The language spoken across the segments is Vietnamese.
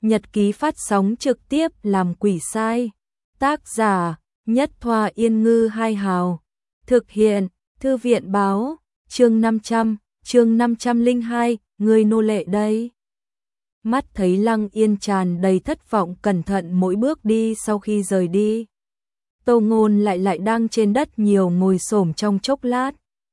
nhật ký phát sóng trực tiếp làm quỷ sai. Tác giả Nhất Thoa Yên Ngư Hai Hào. Thực hiện Thư viện Báo. Chương 500, chương 502, người nô lệ đây. Mắt thấy Lăng Yên tràn đầy thất vọng cẩn thận mỗi bước đi sau khi rời đi. Tô Ngôn lại đang trên đất nhiều ngồi xổm trong chốc lát.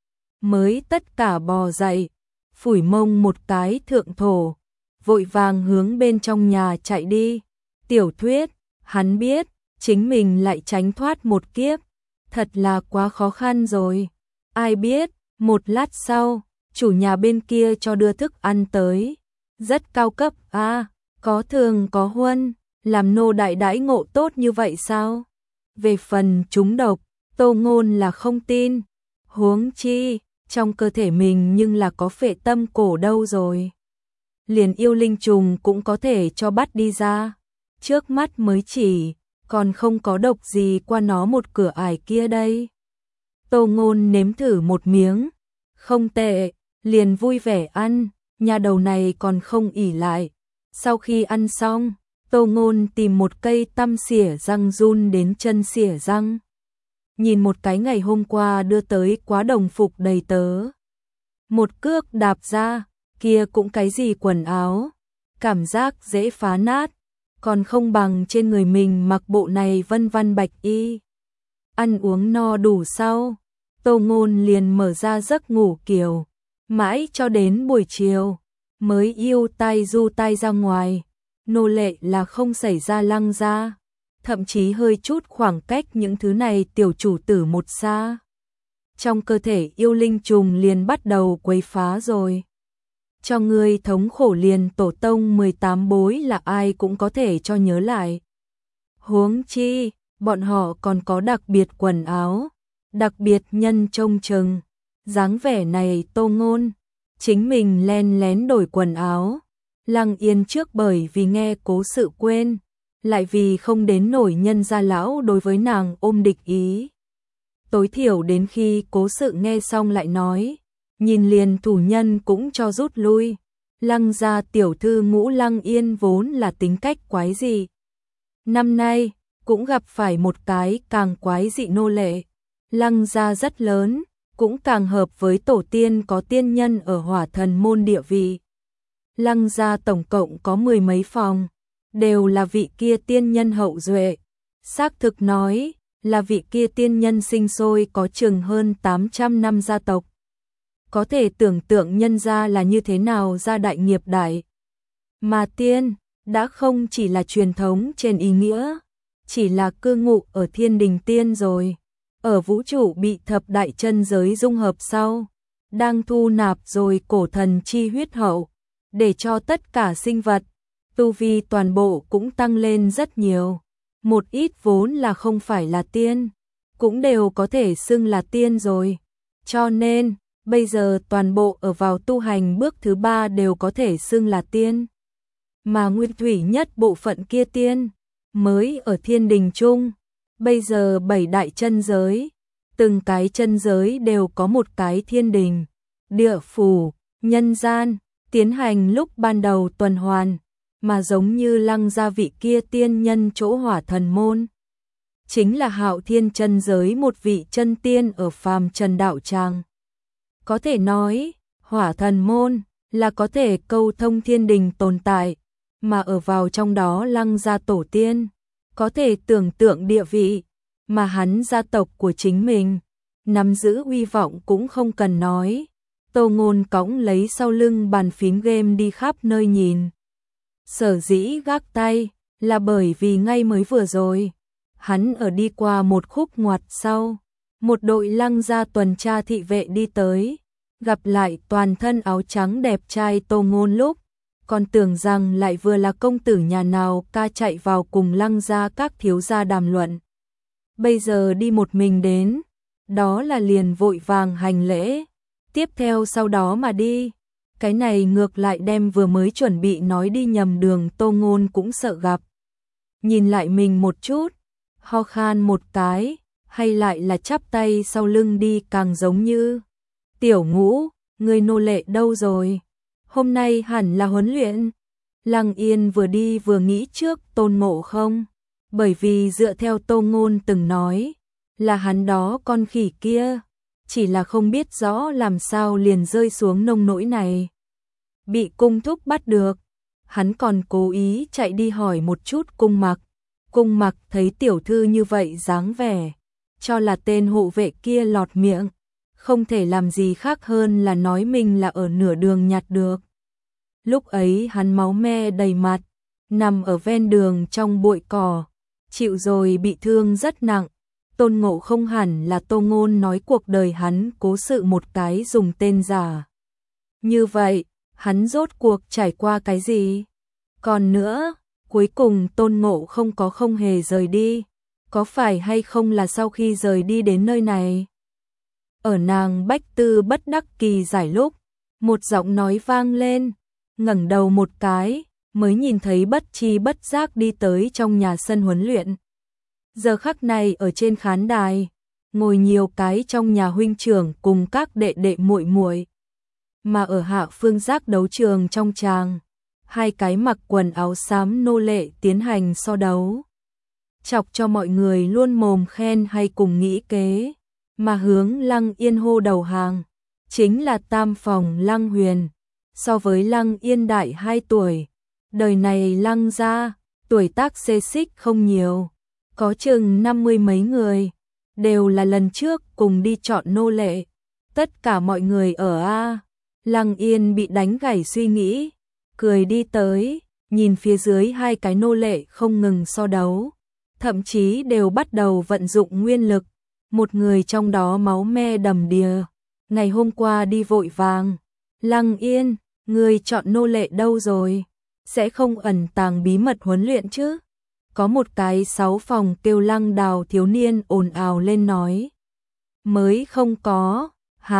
Mới tất cả bò dậy, phủi mông một cái thượng thổ, vội vàng hướng bên trong nhà chạy đi. Tiểu thuyết, hắn biết, chính mình lại tránh thoát một kiếp, thật là quá khó khăn rồi. Ai biết, một lát sau, chủ nhà bên kia cho đưa thức ăn tới. Rất cao cấp có thường có huân, làm nô đại đãi ngộ tốt như vậy sao? Về phần trúng độc, Tô Ngôn là không tin. Huống chi, trong cơ thể mình nhưng là có phệ tâm cổ đâu rồi. Liền yêu linh trùng cũng có thể cho bắt đi ra. Trước mắt mới chỉ, còn không có độc gì qua nó một cửa ải kia đây. Tô Ngôn nếm thử một miếng, không tệ, liền vui vẻ ăn, nhà đầu này còn không ỉ lại. Sau khi ăn xong, Tô Ngôn tìm một cây tăm xỉa răng run đến chân xỉa răng. Nhìn một cái ngày hôm qua đưa tới quá đồng phục đầy tớ. Một cước đạp ra, kia cũng cái gì quần áo, cảm giác dễ phá nát, còn không bằng trên người mình mặc bộ này vân vân bạch y. Ăn uống no đủ sau, Tô Ngôn liền mở ra giấc ngủ kiểu, mãi cho đến buổi chiều, mới yêu tay du tay ra ngoài. Nô lệ là không xảy ra Lăng gia, thậm chí hơi chút khoảng cách những thứ này tiểu chủ tử một xa. Trong cơ thể yêu linh trùng liền bắt đầu quấy phá rồi. Cho ngươi thống khổ liền tổ tông 18 bối là ai cũng có thể cho nhớ lại. Huống chi, bọn họ còn có đặc biệt quần áo, đặc biệt nhân trông chừng. Dáng vẻ này Tô Ngôn, chính mình len lén đổi quần áo. Lăng Yên trước bởi vì nghe cố sự quên, lại vì không đến nổi nhân gia lão đối với nàng ôm địch ý. Tối thiểu đến khi cố sự nghe xong lại nói, nhìn liền thủ nhân cũng cho rút lui. Lăng gia tiểu thư ngũ Lăng Yên vốn là tính cách quái dị. Năm nay, cũng gặp phải một cái càng quái dị nô lệ. Lăng gia rất lớn, cũng càng hợp với tổ tiên có tiên nhân ở Hỏa Thần môn địa vị. Lăng gia tổng cộng có 10 mấy phòng, đều là vị kia tiên nhân hậu duệ. Xác thực nói, là vị kia tiên nhân sinh sôi có chừng hơn 800 năm gia tộc. Có thể tưởng tượng nhân gia là như thế nào gia đại nghiệp đại. Mà tiên, đã không chỉ là truyền thống trên ý nghĩa, chỉ là cư ngụ ở thiên đình tiên rồi. Ở vũ trụ bị thập đại chân giới dung hợp sau, đang thu nạp rồi cổ thần chi huyết hậu, để cho tất cả sinh vật, tu vi toàn bộ cũng tăng lên rất nhiều. Một ít vốn là không phải là tiên, cũng đều có thể xưng là tiên rồi. Cho nên, bây giờ toàn bộ ở vào tu hành bước thứ 3 đều có thể xưng là tiên. Mà nguyên thủy nhất bộ phận kia tiên, mới ở thiên đình chung. Bây giờ 7 đại chân giới, từng cái chân giới đều có một cái thiên đình, địa phủ, nhân gian, tiến hành lúc ban đầu tuần hoàn, mà giống như Lăng gia vị kia tiên nhân chỗ Hỏa Thần môn. Chính là Hạo Thiên chân giới một vị chân tiên ở phàm trần đạo tràng. Có thể nói, Hỏa Thần môn là có thể câu thông thiên đình tồn tại, mà ở vào trong đó Lăng gia tổ tiên, có thể tưởng tượng địa vị, mà hắn gia tộc của chính mình, nắm giữ uy vọng cũng không cần nói. Tô Ngôn cõng lấy sau lưng bàn phím game đi khắp nơi nhìn. Sở dĩ gác tay, là bởi vì ngay mới vừa rồi, hắn ở đi qua một khúc ngoặt sau, một đội Lăng gia tuần tra thị vệ đi tới, gặp lại toàn thân áo trắng đẹp trai Tô Ngôn lúc, còn tưởng rằng lại vừa là công tử nhà nào ca chạy vào cùng Lăng gia các thiếu gia đàm luận. Bây giờ đi một mình đến, đó là liền vội vàng hành lễ, tiếp theo sau đó mà đi. Cái này ngược lại đem vừa mới chuẩn bị nói đi nhầm đường Tô Ngôn cũng sợ gặp. Nhìn lại mình một chút, ho khan một cái, hay lại là chắp tay sau lưng đi càng giống như. Tiểu Ngũ, người nô lệ đâu rồi? Hôm nay hẳn là huấn luyện. Lăng Yên vừa đi vừa nghĩ trước Tôn Ngộ Không, bởi vì dựa theo Tô Ngôn từng nói, là hắn đó con khỉ kia, chỉ là không biết rõ làm sao liền rơi xuống nông nỗi này. Bị cung thúc bắt được, hắn còn cố ý chạy đi hỏi một chút cung mặc thấy tiểu thư như vậy dáng vẻ, cho là tên hộ vệ kia lọt miệng, không thể làm gì khác hơn là nói mình là ở nửa đường nhặt được. Lúc ấy hắn máu me đầy mặt, nằm ở ven đường trong bụi cỏ, chịu rồi bị thương rất nặng. Tôn Ngộ Không hẳn là Tô Ngôn nói cuộc đời hắn cố sự một cái dùng tên giả. Như vậy, hắn rốt cuộc trải qua cái gì? Còn nữa, cuối cùng Tôn Ngộ không hề rời đi, có phải hay không là sau khi rời đi đến nơi này? Ở nàng Bách Tư bất đắc kỳ giải lúc, một giọng nói vang lên, ngẩng đầu một cái, mới nhìn thấy bất chi bất giác đi tới trong nhà sân huấn luyện. Giờ khắc này ở trên khán đài, ngồi nhiều cái trong nhà huynh trưởng cùng các đệ đệ muội muội. Mà ở hạ phương giác đấu trường trong tràng, hai cái mặc quần áo xám nô lệ tiến hành so đấu. Chọc cho mọi người luôn mồm khen hay cùng nghĩ kế, mà hướng Lăng Yên hô đầu hàng, chính là tam phòng Lăng Huyền, so với Lăng Yên đại 2 tuổi. Đời này Lăng gia, tuổi tác xê xích không nhiều, có chừng 50 mấy người, đều là lần trước cùng đi chọn nô lệ. Tất cả mọi người ở A. Lăng Yên bị đánh gãy suy nghĩ, cười đi tới, nhìn phía dưới hai cái nô lệ không ngừng so đấu, thậm chí đều bắt đầu vận dụng nguyên lực. Một người trong đó máu me đầm đìa, ngày hôm qua đi vội vàng. Lăng Yên, người chọn nô lệ đâu rồi? Sẽ không ẩn tàng bí mật huấn luyện chứ? Có một cái 6 phòng kêu Lăng Đào thiếu niên ồn ào lên nói. Mới không có,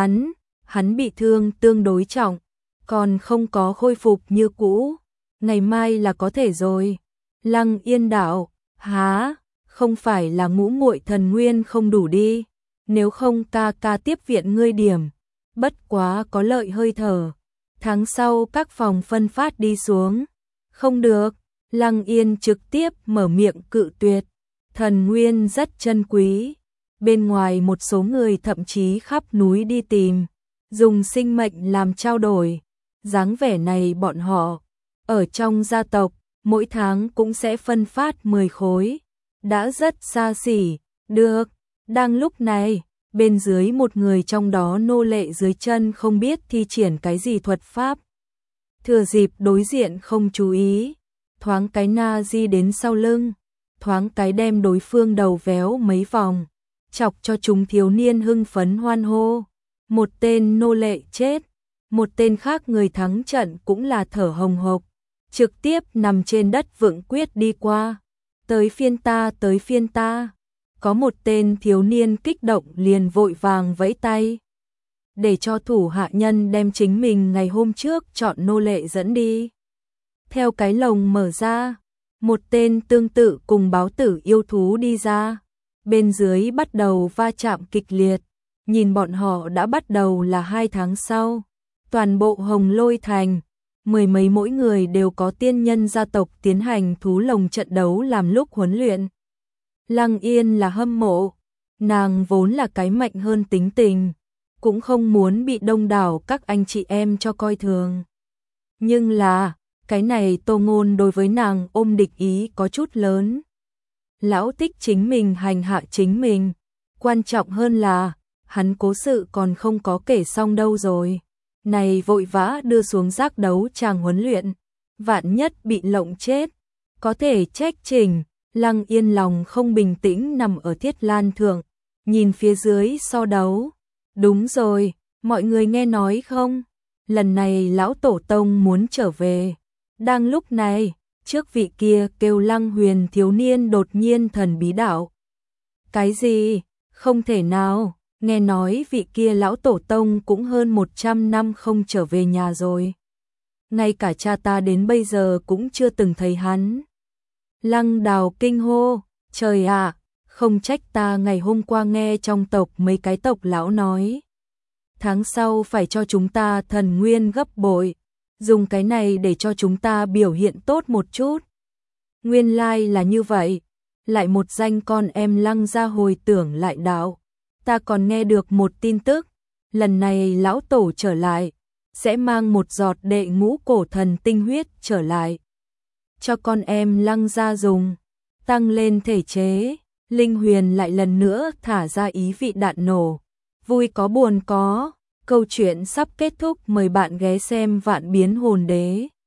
hắn bị thương tương đối trọng, còn không có khôi phục như cũ, ngày mai là có thể rồi. Lăng Yên đạo, há, không phải là ngũ muội thần nguyên không đủ đi, nếu không ca ca tiếp viện ngươi điểm, bất quá có lợi hơi thở, tháng sau các phòng phân phát đi xuống. Không được, Lăng Yên trực tiếp mở miệng cự tuyệt, thần nguyên rất chân quý, bên ngoài một số người thậm chí khắp núi đi tìm, dùng sinh mệnh làm trao đổi, dáng vẻ này bọn họ, ở trong gia tộc, mỗi tháng cũng sẽ phân phát 10 khối, đã rất xa xỉ. Được, đang lúc này, bên dưới một người trong đó nô lệ dưới chân không biết thi triển cái gì thuật pháp. Thừa dịp đối diện không chú ý, thoáng cái na di đến sau lưng, thoáng cái đem đối phương đầu véo mấy vòng, chọc cho chúng thiếu niên hưng phấn hoan hô. Một tên nô lệ chết, một tên khác người thắng trận cũng là thở hồng hộc, trực tiếp nằm trên đất vượng quyết đi qua. Tới phiên ta. Có một tên thiếu niên kích động liền vội vàng vẫy tay, để cho thủ hạ nhân đem chính mình ngày hôm trước chọn nô lệ dẫn đi. Theo cái lồng mở ra, một tên tương tự cùng báo tử yêu thú đi ra, bên dưới bắt đầu va chạm kịch liệt. Nhìn bọn họ đã bắt đầu là 2 tháng sau, toàn bộ Hồng Lôi Thành, 10 mấy mỗi người đều có tiên nhân gia tộc tiến hành thú lồng trận đấu làm lúc huấn luyện. Lăng Yên là hâm mộ, nàng vốn là cái mạnh hơn tính tình, cũng không muốn bị đông đảo các anh chị em cho coi thường. Nhưng là, cái này Tô Ngôn đối với nàng ôm địch ý có chút lớn. Lão thích chính mình hành hạ chính mình, quan trọng hơn là hắn cố sự còn không có kể xong đâu rồi. Này vội vã đưa xuống giác đấu tràng huấn luyện, vạn nhất bị lộng chết, có thể trách trình. Lăng Yên lòng không bình tĩnh nằm ở thiết lan thượng, nhìn phía dưới so đấu. Đúng rồi, mọi người nghe nói không? Lần này lão tổ tông muốn trở về. Đang lúc này, trước vị kia kêu Lăng Huyền thiếu niên đột nhiên thần bí đạo. Cái gì? Không thể nào, nghe nói vị kia lão tổ tông cũng hơn 100 năm không trở về nhà rồi. Ngay cả cha ta đến bây giờ cũng chưa từng thấy hắn. Lăng Đào kinh hô, trời ạ, không trách ta ngày hôm qua nghe trong tộc mấy cái tộc lão nói. Tháng sau phải cho chúng ta thần nguyên gấp bội, dùng cái này để cho chúng ta biểu hiện tốt một chút. Nguyên lai là như vậy, lại một danh con em Lăng gia hồi tưởng lại đạo. Ta còn nghe được một tin tức, lần này lão tổ trở lại, sẽ mang một giọt đệ ngũ cổ thần tinh huyết trở lại. Cho con em Lăng gia dùng, tăng lên thể chế. Linh Huyền lại lần nữa thả ra ý vị đạn nổ. Vui có buồn có, câu chuyện sắp kết thúc, mời bạn ghé xem Vạn Biến Hồn Đế.